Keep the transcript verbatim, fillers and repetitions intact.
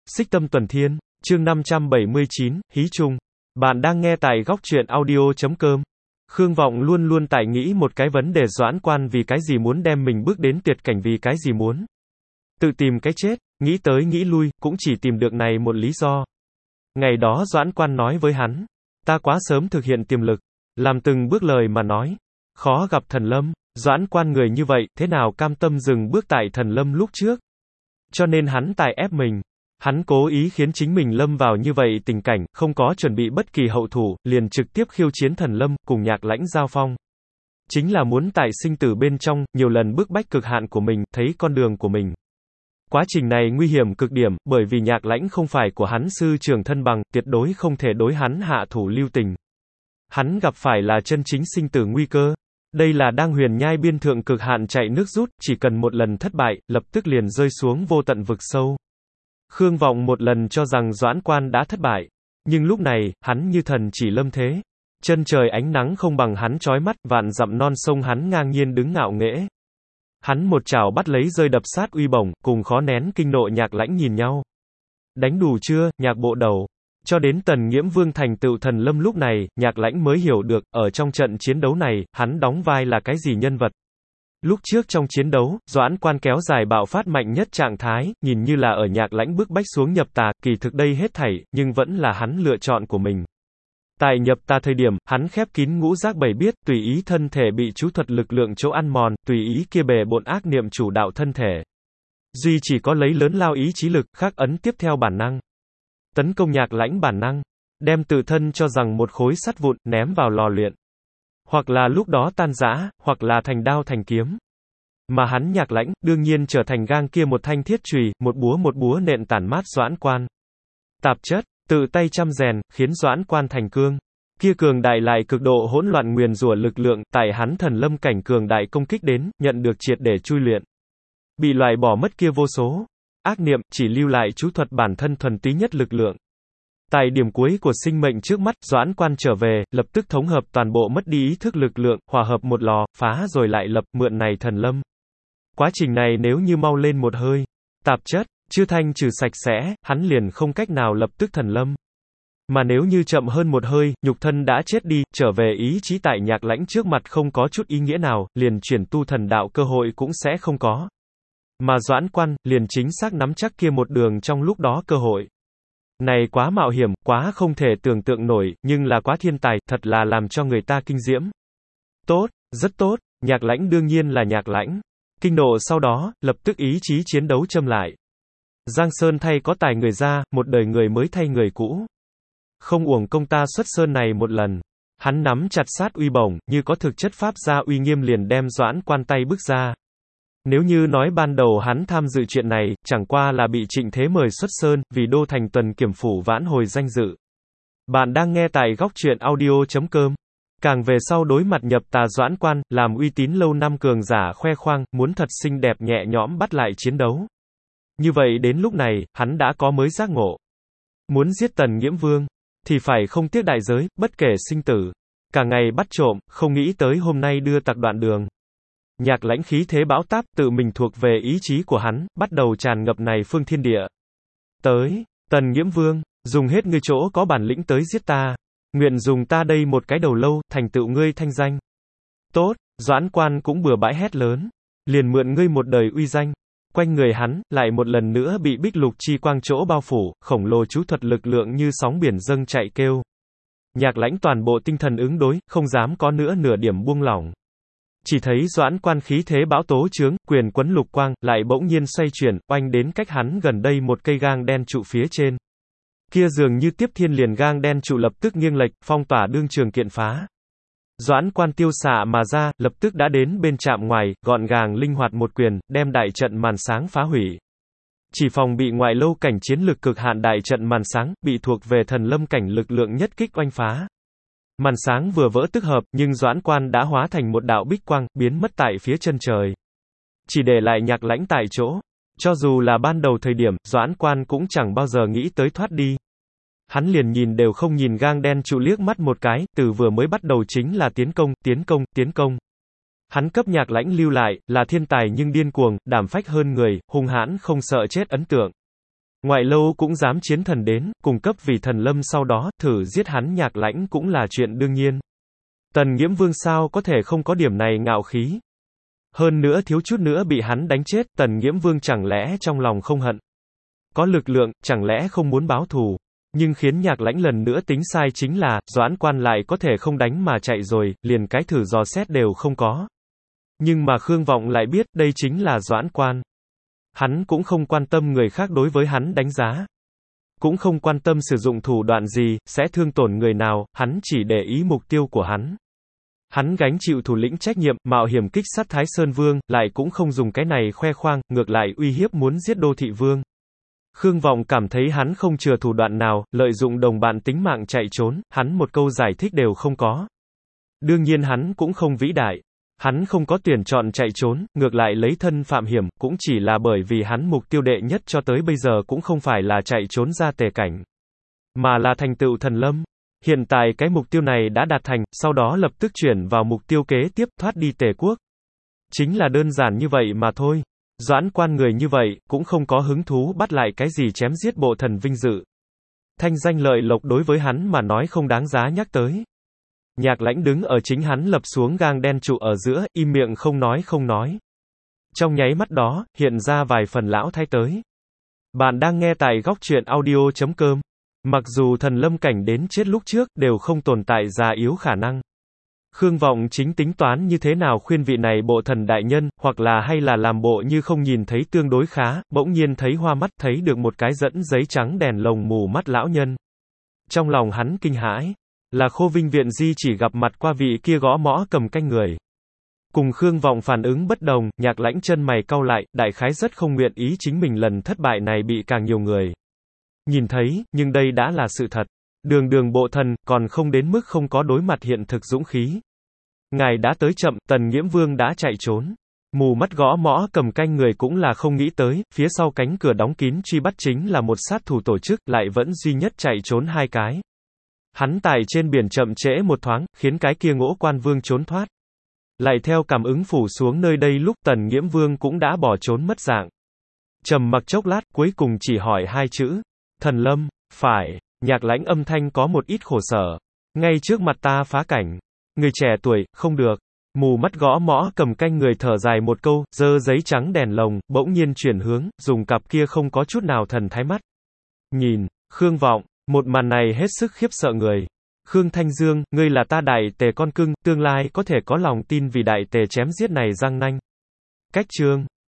Xích Tâm Tuần Thiên, chương năm trăm bảy mươi chín, Hí Trung. Bạn đang nghe tại góc truyện audio chấm com. Khương Vọng luôn luôn tại nghĩ một cái vấn đề Doãn Quan vì cái gì muốn đem mình bước đến tuyệt cảnh vì cái gì muốn tự tìm cái chết, nghĩ tới nghĩ lui, cũng chỉ tìm được này một lý do. Ngày đó Doãn Quan nói với hắn, ta quá sớm thực hiện tiềm lực, làm từng bước lời mà nói, khó gặp thần lâm, Doãn Quan người như vậy, thế nào cam tâm dừng bước tại thần lâm lúc trước. Cho nên hắn tài ép mình. Hắn cố ý khiến chính mình lâm vào như vậy tình cảnh, không có chuẩn bị bất kỳ hậu thủ, liền trực tiếp khiêu chiến thần lâm, cùng Nhạc Lãnh giao phong. Chính là muốn tại sinh tử bên trong, nhiều lần bức bách cực hạn của mình, thấy con đường của mình. Quá trình này nguy hiểm cực điểm, bởi vì Nhạc Lãnh không phải của hắn sư trưởng thân bằng, tuyệt đối không thể đối hắn hạ thủ lưu tình. Hắn gặp phải là chân chính sinh tử nguy cơ. Đây là đang huyền nhai biên thượng cực hạn chạy nước rút, chỉ cần một lần thất bại, lập tức liền rơi xuống vô tận vực sâu. Khương Vọng một lần cho rằng Doãn Quan đã thất bại, nhưng lúc này, hắn như thần chỉ lâm thế. Chân trời ánh nắng không bằng hắn chói mắt, vạn dặm non sông hắn ngang nhiên đứng ngạo nghễ. Hắn một chảo bắt lấy rơi đập sát uy bổng, cùng khó nén kinh nộ Nhạc Lãnh nhìn nhau. Đánh đủ chưa, Nhạc bộ đầu? Cho đến Tần Nghiễm Vương thành tựu thần lâm lúc này, Nhạc Lãnh mới hiểu được, ở trong trận chiến đấu này, hắn đóng vai là cái gì nhân vật. Lúc trước trong chiến đấu, Doãn Quan kéo dài bạo phát mạnh nhất trạng thái, nhìn như là ở Nhạc Lãnh bức bách xuống nhập tà, kỳ thực đây hết thảy, nhưng vẫn là hắn lựa chọn của mình. Tại nhập tà thời điểm, hắn khép kín ngũ giác bảy biết, tùy ý thân thể bị chú thuật lực lượng chỗ ăn mòn, tùy ý kia bề bộn ác niệm chủ đạo thân thể. Duy chỉ có lấy lớn lao ý chí lực, khắc ấn tiếp theo bản năng. Tấn công Nhạc Lãnh bản năng, đem tự thân cho rằng một khối sắt vụn, ném vào lò luyện. Hoặc là lúc đó tan rã, hoặc là thành đao thành kiếm. Mà hắn Nhạc Lãnh, đương nhiên trở thành gang kia một thanh thiết chùy, một búa một búa nện tản mát Doãn Quan. Tạp chất, tự tay chăm rèn, khiến Doãn Quan thành cương. Kia cường đại lại cực độ hỗn loạn nguyền rủa lực lượng, tại hắn thần lâm cảnh cường đại công kích đến, nhận được triệt để chui luyện. Bị loại bỏ mất kia vô số ác niệm, chỉ lưu lại chú thuật bản thân thuần túy nhất lực lượng. Tại điểm cuối của sinh mệnh trước mắt, Doãn Quan trở về, lập tức thống hợp toàn bộ mất đi ý thức lực lượng, hòa hợp một lò, phá rồi lại lập, mượn này thần lâm. Quá trình này nếu như mau lên một hơi, tạp chất, chưa thanh trừ sạch sẽ, hắn liền không cách nào lập tức thần lâm. Mà nếu như chậm hơn một hơi, nhục thân đã chết đi, trở về ý chí tại Nhạc Lãnh trước mặt không có chút ý nghĩa nào, liền chuyển tu thần đạo cơ hội cũng sẽ không có. Mà Doãn Quan, liền chính xác nắm chắc kia một đường trong lúc đó cơ hội. Này quá mạo hiểm, quá không thể tưởng tượng nổi, nhưng là quá thiên tài, thật là làm cho người ta kinh diễm. Tốt, rất tốt, Nhạc Lãnh đương nhiên là Nhạc Lãnh. Kinh nộ sau đó, lập tức ý chí chiến đấu châm lại. Giang Sơn thay có tài người ra, một đời người mới thay người cũ. Không uổng công ta xuất sơn này một lần. Hắn nắm chặt sát uy bổng, như có thực chất pháp gia uy nghiêm liền đem Doãn Quan tay bước ra. Nếu như nói ban đầu hắn tham dự chuyện này, chẳng qua là bị Trịnh Thế mời xuất sơn, vì đô thành tuần kiểm phủ vãn hồi danh dự. Bạn đang nghe tại góc truyện audio chấm com. Càng về sau đối mặt nhập tà Doãn Quan, làm uy tín lâu năm cường giả khoe khoang, muốn thật xinh đẹp nhẹ nhõm bắt lại chiến đấu. Như vậy đến lúc này, hắn đã có mới giác ngộ. Muốn giết Tần Nghiễm Vương, thì phải không tiếc đại giới, bất kể sinh tử. Cả ngày bắt trộm, không nghĩ tới hôm nay đưa tặc đoạn đường. Nhạc Lãnh khí thế bão táp, tự mình thuộc về ý chí của hắn, bắt đầu tràn ngập này phương thiên địa. Tới, Tần Nghiễm Vương, dùng hết ngươi chỗ có bản lĩnh tới giết ta. Nguyện dùng ta đây một cái đầu lâu, thành tựu ngươi thanh danh. Tốt, Doãn Quan cũng bừa bãi hét lớn. Liền mượn ngươi một đời uy danh. Quanh người hắn, lại một lần nữa bị bích lục chi quang chỗ bao phủ, khổng lồ chú thuật lực lượng như sóng biển dâng chạy kêu. Nhạc Lãnh toàn bộ tinh thần ứng đối, không dám có nữa nửa điểm buông lỏng. Chỉ thấy Doãn Quan khí thế bão tố chướng, quyền quấn lục quang, lại bỗng nhiên xoay chuyển, oanh đến cách hắn gần đây một cây gang đen trụ phía trên. Kia dường như tiếp thiên liền gang đen trụ lập tức nghiêng lệch, phong tỏa đương trường kiện phá. Doãn Quan tiêu xạ mà ra, lập tức đã đến bên trạm ngoài, gọn gàng linh hoạt một quyền, đem đại trận màn sáng phá hủy. Chỉ phòng bị ngoại lâu cảnh chiến lực cực hạn đại trận màn sáng, bị thuộc về thần lâm cảnh lực lượng nhất kích oanh phá. Màn sáng vừa vỡ tức hợp, nhưng Doãn Quan đã hóa thành một đạo bích quang, biến mất tại phía chân trời. Chỉ để lại Nhạc Lãnh tại chỗ. Cho dù là ban đầu thời điểm, Doãn Quan cũng chẳng bao giờ nghĩ tới thoát đi. Hắn liền nhìn đều không nhìn gang đen trụ liếc mắt một cái, từ vừa mới bắt đầu chính là tiến công, tiến công, tiến công. Hắn cấp Nhạc Lãnh lưu lại, là thiên tài nhưng điên cuồng, đảm phách hơn người, hung hãn không sợ chết ấn tượng. Ngoại lâu cũng dám chiến thần đến, cung cấp vì thần lâm sau đó, thử giết hắn Nhạc Lãnh cũng là chuyện đương nhiên. Tần Nghiễm Vương sao có thể không có điểm này ngạo khí. Hơn nữa thiếu chút nữa bị hắn đánh chết, Tần Nghiễm Vương chẳng lẽ trong lòng không hận. Có lực lượng, chẳng lẽ không muốn báo thù. Nhưng khiến Nhạc Lãnh lần nữa tính sai chính là, Doãn Quan lại có thể không đánh mà chạy rồi, liền cái thử dò xét đều không có. Nhưng mà Khương Vọng lại biết, đây chính là Doãn Quan. Hắn cũng không quan tâm người khác đối với hắn đánh giá. Cũng không quan tâm sử dụng thủ đoạn gì, sẽ thương tổn người nào, hắn chỉ để ý mục tiêu của hắn. Hắn gánh chịu thủ lĩnh trách nhiệm, mạo hiểm kích sát Thái Sơn Vương, lại cũng không dùng cái này khoe khoang, ngược lại uy hiếp muốn giết Đô Thị Vương. Khương Vọng cảm thấy hắn không chừa thủ đoạn nào, lợi dụng đồng bạn tính mạng chạy trốn, hắn một câu giải thích đều không có. Đương nhiên hắn cũng không vĩ đại. Hắn không có tuyển chọn chạy trốn, ngược lại lấy thân phạm hiểm, cũng chỉ là bởi vì hắn mục tiêu đệ nhất cho tới bây giờ cũng không phải là chạy trốn ra tề cảnh, mà là thành tựu thần lâm. Hiện tại cái mục tiêu này đã đạt thành, sau đó lập tức chuyển vào mục tiêu kế tiếp, thoát đi Tề quốc. Chính là đơn giản như vậy mà thôi. Doãn Quan người như vậy, cũng không có hứng thú bắt lại cái gì chém giết bộ thần vinh dự. Thanh danh lợi lộc đối với hắn mà nói không đáng giá nhắc tới. Nhạc Lãnh đứng ở chính hắn lập xuống gang đen trụ ở giữa, im miệng không nói không nói. Trong nháy mắt đó, hiện ra vài phần lão thay tới. Bạn đang nghe tại góc truyện audio chấm com. Mặc dù thần lâm cảnh đến chết lúc trước, đều không tồn tại già yếu khả năng. Khương Vọng chính tính toán như thế nào khuyên vị này bộ thần đại nhân, hoặc là hay là làm bộ như không nhìn thấy tương đối khá, bỗng nhiên thấy hoa mắt thấy được một cái dẫn giấy trắng đèn lồng mù mắt lão nhân. Trong lòng hắn kinh hãi, là Khô Vinh Viện Di chỉ gặp mặt qua vị kia gõ mõ cầm canh người. Cùng Khương Vọng phản ứng bất đồng, Nhạc Lãnh chân mày cau lại, đại khái rất không nguyện ý chính mình lần thất bại này bị càng nhiều người nhìn thấy, nhưng đây đã là sự thật. Đường đường bộ thần, còn không đến mức không có đối mặt hiện thực dũng khí. Ngài đã tới chậm, Tần Nghiễm Vương đã chạy trốn. Mù mắt gõ mõ cầm canh người cũng là không nghĩ tới, phía sau cánh cửa đóng kín truy bắt chính là một sát thủ tổ chức, lại vẫn duy nhất chạy trốn hai cái. Hắn tài trên biển chậm trễ một thoáng, khiến cái kia Ngỗ Quan Vương trốn thoát. Lại theo cảm ứng phủ xuống nơi đây lúc Tần Nghiễm Vương cũng đã bỏ trốn mất dạng. Trầm mặc chốc lát, cuối cùng chỉ hỏi hai chữ. Thần lâm, phải. Nhạc Lãnh âm thanh có một ít khổ sở. Ngay trước mặt ta phá cảnh. Người trẻ tuổi, không được. Mù mắt gõ mõ cầm canh người thở dài một câu, giơ giấy trắng đèn lồng, bỗng nhiên chuyển hướng, dùng cặp kia không có chút nào thần thái mắt. Nhìn, Khương Vọng, một màn này hết sức khiếp sợ người. Khương Thanh Dương, ngươi là ta đại tề con cưng, tương lai có thể có lòng tin vì đại tề chém giết này răng nanh. Cách chương.